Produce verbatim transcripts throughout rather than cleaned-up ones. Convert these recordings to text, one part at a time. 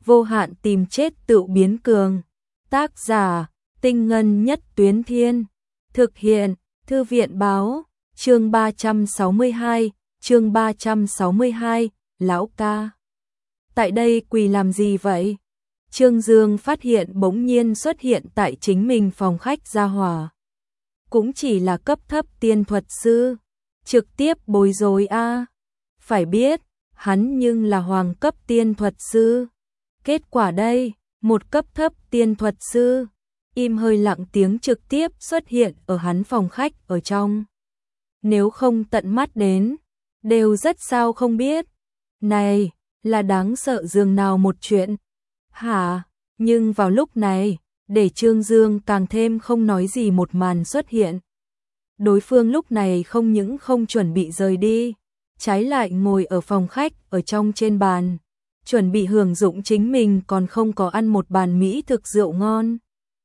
vô hạn tìm chết tự biến cường. Tác giả, Tinh Ngân Nhất Tuyến Thiên. Thực hiện, Thư viện báo, chương ba trăm sáu mươi hai, chương ba trăm sáu mươi hai, lão ca. Tại đây quỳ làm gì vậy? Trương Dương phát hiện bỗng nhiên xuất hiện tại chính mình phòng khách gia hỏa. Cũng chỉ là cấp thấp tiên thuật sư, trực tiếp bối rối a. Phải biết, hắn nhưng là hoàng cấp tiên thuật sư. Kết quả đây, một cấp thấp tiên thuật sư, im hơi lặng tiếng trực tiếp xuất hiện ở hắn phòng khách ở trong. Nếu không tận mắt đến, đều rất sao không biết. Này, là đáng sợ dường nào một chuyện. Hả? Nhưng vào lúc này, để Trương Dương càng thêm không nói gì một màn xuất hiện. Đối phương lúc này không những không chuẩn bị rời đi, trái lại ngồi ở phòng khách ở trong trên bàn, chuẩn bị hưởng dụng chính mình còn không có ăn một bàn mỹ thực rượu ngon.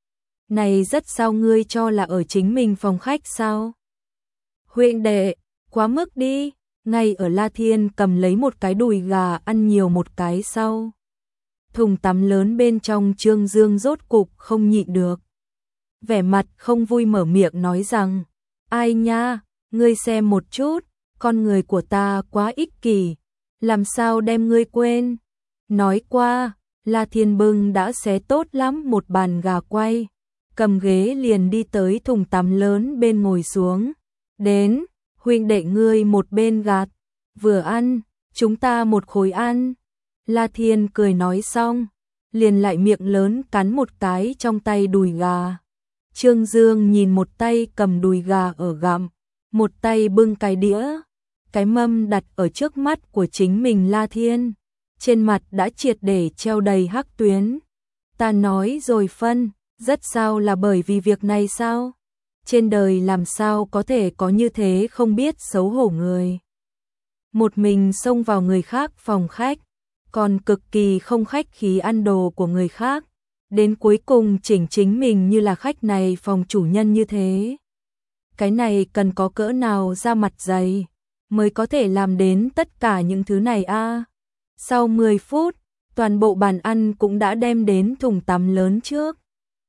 Này rất sao ngươi cho là ở chính mình phòng khách sao? Huynh đệ, quá mức đi, ngay ở La Thiên cầm lấy một cái đùi gà ăn nhiều một cái sau. Thùng tắm lớn bên trong Trương Dương rốt cục không nhịn được. Vẻ mặt không vui mở miệng nói rằng, ai nha, ngươi xem một chút, con người của ta quá ích kỷ, làm sao đem ngươi quên. Nói qua, La Thiên bưng đã xé tốt lắm một bàn gà quay, cầm ghế liền đi tới thùng tắm lớn bên ngồi xuống. Đến, huynh đệ ngươi một bên gạt, vừa ăn, chúng ta một khối ăn. La Thiên cười nói xong, liền lại miệng lớn cắn một cái trong tay đùi gà. Trương Dương nhìn một tay cầm đùi gà ở gặm, một tay bưng cái đĩa, cái mâm đặt ở trước mắt của chính mình La Thiên. Trên mặt đã triệt để treo đầy hắc tuyến. Ta nói rồi phân, rất sao là bởi vì việc này sao? Trên đời làm sao có thể có như thế không biết xấu hổ người. Một mình xông vào người khác phòng khách, còn cực kỳ không khách khí ăn đồ của người khác, đến cuối cùng chỉnh chính mình như là khách này phòng chủ nhân như thế. Cái này cần có cỡ nào ra mặt dày, mới có thể làm đến tất cả những thứ này a. À? Sau mười phút, toàn bộ bàn ăn cũng đã đem đến thùng tắm lớn trước.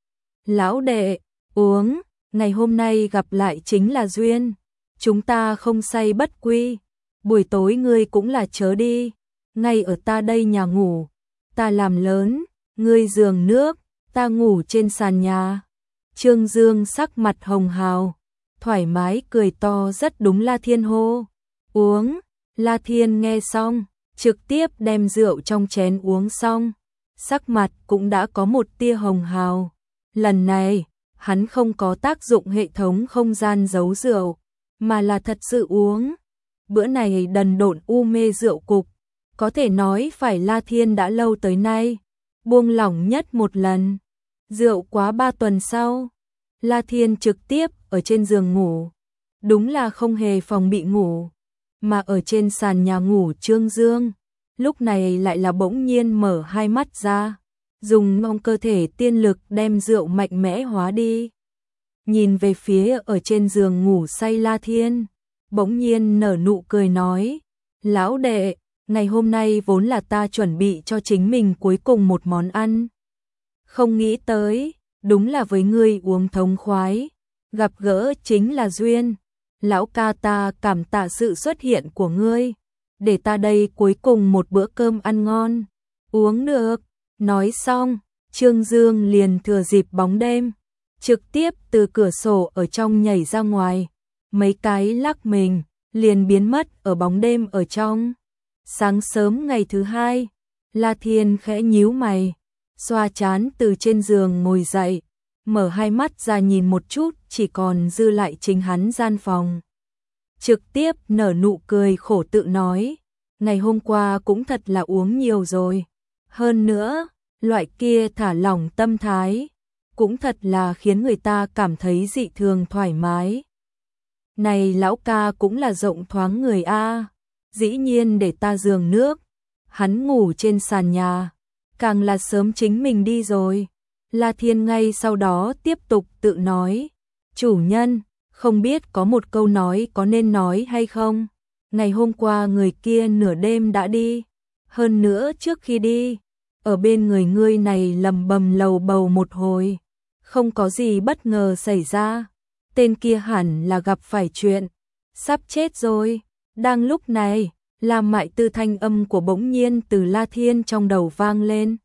Lão đệ, uống, ngày hôm nay gặp lại chính là duyên, chúng ta không say bất quy, buổi tối ngươi cũng là chớ đi, ngay ở ta đây nhà ngủ, ta làm lớn, ngươi giường nước, ta ngủ trên sàn nhà. Trương Dương sắc mặt hồng hào, thoải mái cười to rất đúng La Thiên hô. Uống, La Thiên nghe xong, trực tiếp đem rượu trong chén uống xong, sắc mặt cũng đã có một tia hồng hào. Lần này, hắn không có tác dụng hệ thống không gian giấu rượu, mà là thật sự uống. Bữa này đần độn u mê rượu cục, có thể nói phải La Thiên đã lâu tới nay buông lỏng nhất một lần. Rượu quá ba tuần sau, La Thiên trực tiếp ở trên giường ngủ, đúng là không hề phòng bị ngủ, mà ở trên sàn nhà ngủ Trương Dương, lúc này lại là bỗng nhiên mở hai mắt ra, dùng ngông cơ thể tiên lực đem rượu mạnh mẽ hóa đi. Nhìn về phía ở trên giường ngủ say La Thiên, bỗng nhiên nở nụ cười nói, lão đệ, ngày hôm nay vốn là ta chuẩn bị cho chính mình cuối cùng một món ăn. Không nghĩ tới, đúng là với ngươi uống thống khoái, gặp gỡ chính là duyên. Lão ca ta cảm tạ sự xuất hiện của ngươi, để ta đây cuối cùng một bữa cơm ăn ngon, uống được. Nói xong, Trương Dương liền thừa dịp bóng đêm, trực tiếp từ cửa sổ ở trong nhảy ra ngoài, mấy cái lắc mình, liền biến mất ở bóng đêm ở trong. Sáng sớm ngày thứ hai, La Thiên khẽ nhíu mày, xoa trán từ trên giường ngồi dậy, mở hai mắt ra nhìn một chút, chỉ còn dư lại chính hắn gian phòng. Trực tiếp nở nụ cười khổ tự nói, ngày hôm qua cũng thật là uống nhiều rồi. Hơn nữa, loại kia thả lỏng tâm thái, cũng thật là khiến người ta cảm thấy dị thường thoải mái. Này lão ca cũng là rộng thoáng người a, dĩ nhiên để ta giường nước, hắn ngủ trên sàn nhà, càng là sớm chính mình đi rồi. La Thiên ngay sau đó tiếp tục tự nói, chủ nhân, không biết có một câu nói có nên nói hay không, ngày hôm qua người kia nửa đêm đã đi, hơn nữa trước khi đi, ở bên người ngươi này lầm bầm lầu bầu một hồi. Không có gì bất ngờ xảy ra. Tên kia hẳn là gặp phải chuyện. Sắp chết rồi. Đang lúc này, La Mại Tư thanh âm của bỗng nhiên từ La Thiên trong đầu vang lên.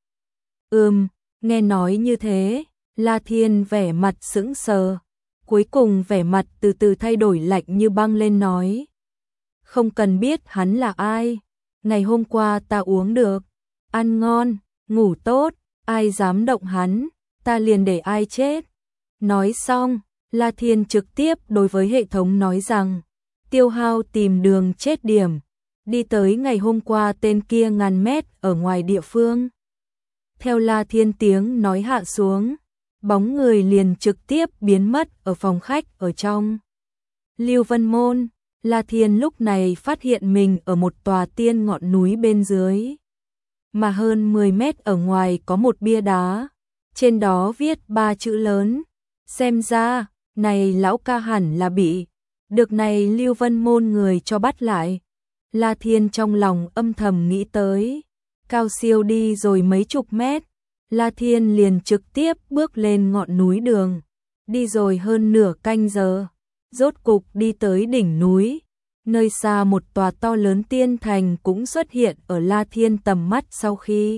Ừm, nghe nói như thế, La Thiên vẻ mặt sững sờ. Cuối cùng vẻ mặt từ từ thay đổi lạnh như băng lên nói. Không cần biết hắn là ai. Ngày hôm qua ta uống được. Ăn ngon, ngủ tốt, ai dám động hắn, ta liền để ai chết. Nói xong, La Thiên trực tiếp đối với hệ thống nói rằng, tiêu hao tìm đường chết điểm, đi tới ngày hôm qua tên kia ngàn mét ở ngoài địa phương. Theo La Thiên tiếng nói hạ xuống, bóng người liền trực tiếp biến mất ở phòng khách ở trong. Lưu Vân Môn, La Thiên lúc này phát hiện mình ở một tòa tiên ngọn núi bên dưới. Mà hơn mười mét ở ngoài có một bia đá, trên đó viết ba chữ lớn. Xem ra, này lão ca hẳn là bị, được này Lưu Vân Môn người cho bắt lại. La Thiên trong lòng âm thầm nghĩ tới, cao siêu đi rồi mấy chục mét, La Thiên liền trực tiếp bước lên ngọn núi đường, đi rồi hơn nửa canh giờ, rốt cục đi tới đỉnh núi. Nơi xa một tòa to lớn tiên thành cũng xuất hiện ở La Thiên tầm mắt sau khi.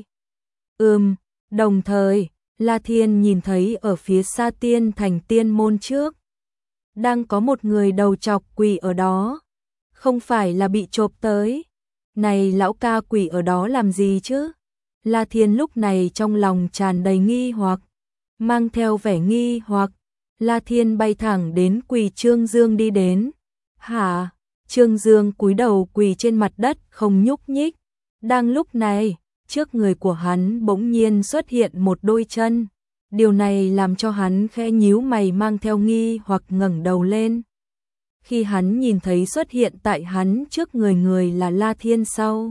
Ừm, đồng thời, La Thiên nhìn thấy ở phía xa tiên thành tiên môn trước. Đang có một người đầu trọc quỳ ở đó. Không phải là bị chộp tới. Này lão ca quỳ ở đó làm gì chứ? La Thiên lúc này trong lòng tràn đầy nghi hoặc. Mang theo vẻ nghi hoặc, La Thiên bay thẳng đến quỳ Trương Dương đi đến. Hả? Trương Dương cúi đầu quỳ trên mặt đất không nhúc nhích. Đang lúc này, trước người của hắn bỗng nhiên xuất hiện một đôi chân. Điều này làm cho hắn khẽ nhíu mày mang theo nghi hoặc ngẩng đầu lên. Khi hắn nhìn thấy xuất hiện tại hắn trước người người là La Thiên sau.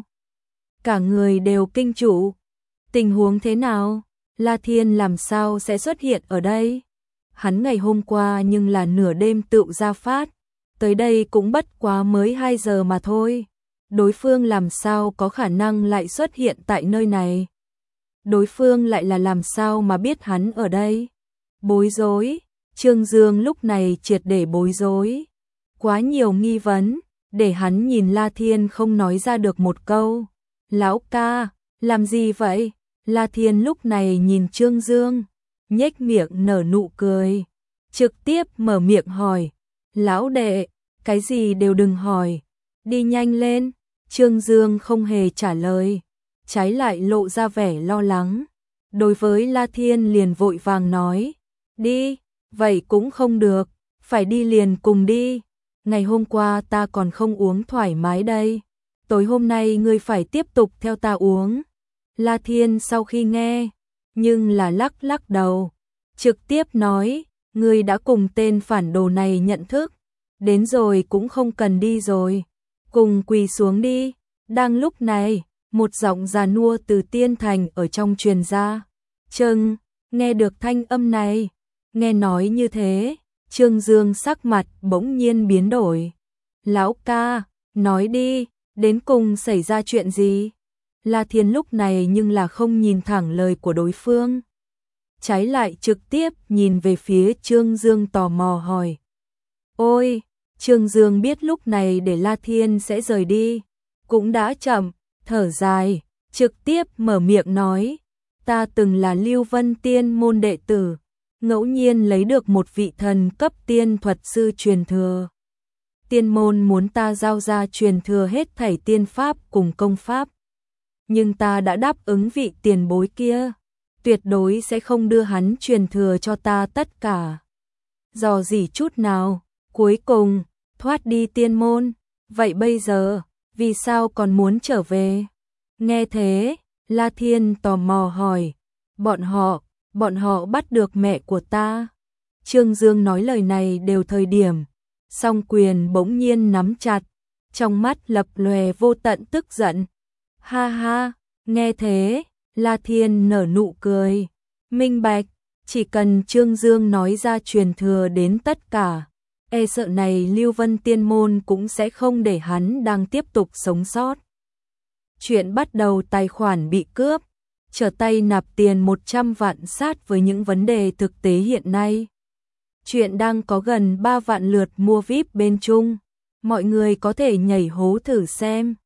Cả người đều kinh trụ. Tình huống thế nào? La Thiên làm sao sẽ xuất hiện ở đây? Hắn ngày hôm qua nhưng là nửa đêm tự ra phát. Tới đây cũng bất quá mới hai giờ mà thôi. Đối phương làm sao có khả năng lại xuất hiện tại nơi này? Đối phương lại là làm sao mà biết hắn ở đây? Bối rối, Trương Dương lúc này triệt để bối rối. Quá nhiều nghi vấn, để hắn nhìn La Thiên không nói ra được một câu. Lão ca, làm gì vậy? La Thiên lúc này nhìn Trương Dương, nhếch miệng nở nụ cười, trực tiếp mở miệng hỏi. Lão đệ, cái gì đều đừng hỏi, đi nhanh lên. Trương Dương không hề trả lời, trái lại lộ ra vẻ lo lắng. Đối với La Thiên liền vội vàng nói, đi, vậy cũng không được, phải đi liền cùng đi. Ngày hôm qua ta còn không uống thoải mái đây, tối hôm nay ngươi phải tiếp tục theo ta uống. La Thiên sau khi nghe, nhưng là lắc lắc đầu, trực tiếp nói, ngươi đã cùng tên phản đồ này nhận thức, đến rồi cũng không cần đi rồi, cùng quỳ xuống đi. Đang lúc này, một giọng già nua từ tiên thành ở trong truyền ra. Trương, nghe được thanh âm này, nghe nói như thế, Trương Dương sắc mặt bỗng nhiên biến đổi. Lão ca, nói đi, đến cùng xảy ra chuyện gì? La Thiên lúc này nhưng là không nhìn thẳng lời của đối phương. Trái lại trực tiếp nhìn về phía Trương Dương tò mò hỏi. Ôi, Trương Dương biết lúc này để La Thiên sẽ rời đi. Cũng đã chậm, thở dài, trực tiếp mở miệng nói. Ta từng là Lưu Vân Tiên môn đệ tử, ngẫu nhiên lấy được một vị thần cấp tiên thuật sư truyền thừa. Tiên môn muốn ta giao ra truyền thừa hết thảy tiên pháp cùng công pháp. Nhưng ta đã đáp ứng vị tiền bối kia, tuyệt đối sẽ không đưa hắn truyền thừa cho ta tất cả. Dò dỉ chút nào, cuối cùng, thoát đi tiên môn. Vậy bây giờ, vì sao còn muốn trở về? Nghe thế, La Thiên tò mò hỏi, bọn họ, bọn họ bắt được mẹ của ta. Trương Dương nói lời này đều thời điểm, song quyền bỗng nhiên nắm chặt, trong mắt lập lòe vô tận tức giận. Ha ha, nghe thế, La Thiên nở nụ cười, minh bạch, chỉ cần Trương Dương nói ra truyền thừa đến tất cả, e sợ này Lưu Vân Tiên môn cũng sẽ không để hắn đang tiếp tục sống sót. Chuyện bắt đầu tài khoản bị cướp. trở tay nạp tiền một trăm vạn sát với những vấn đề thực tế hiện nay. Chuyện đang có gần ba vạn lượt mua vi ai pi bên Trung. Mọi người có thể nhảy hố thử xem.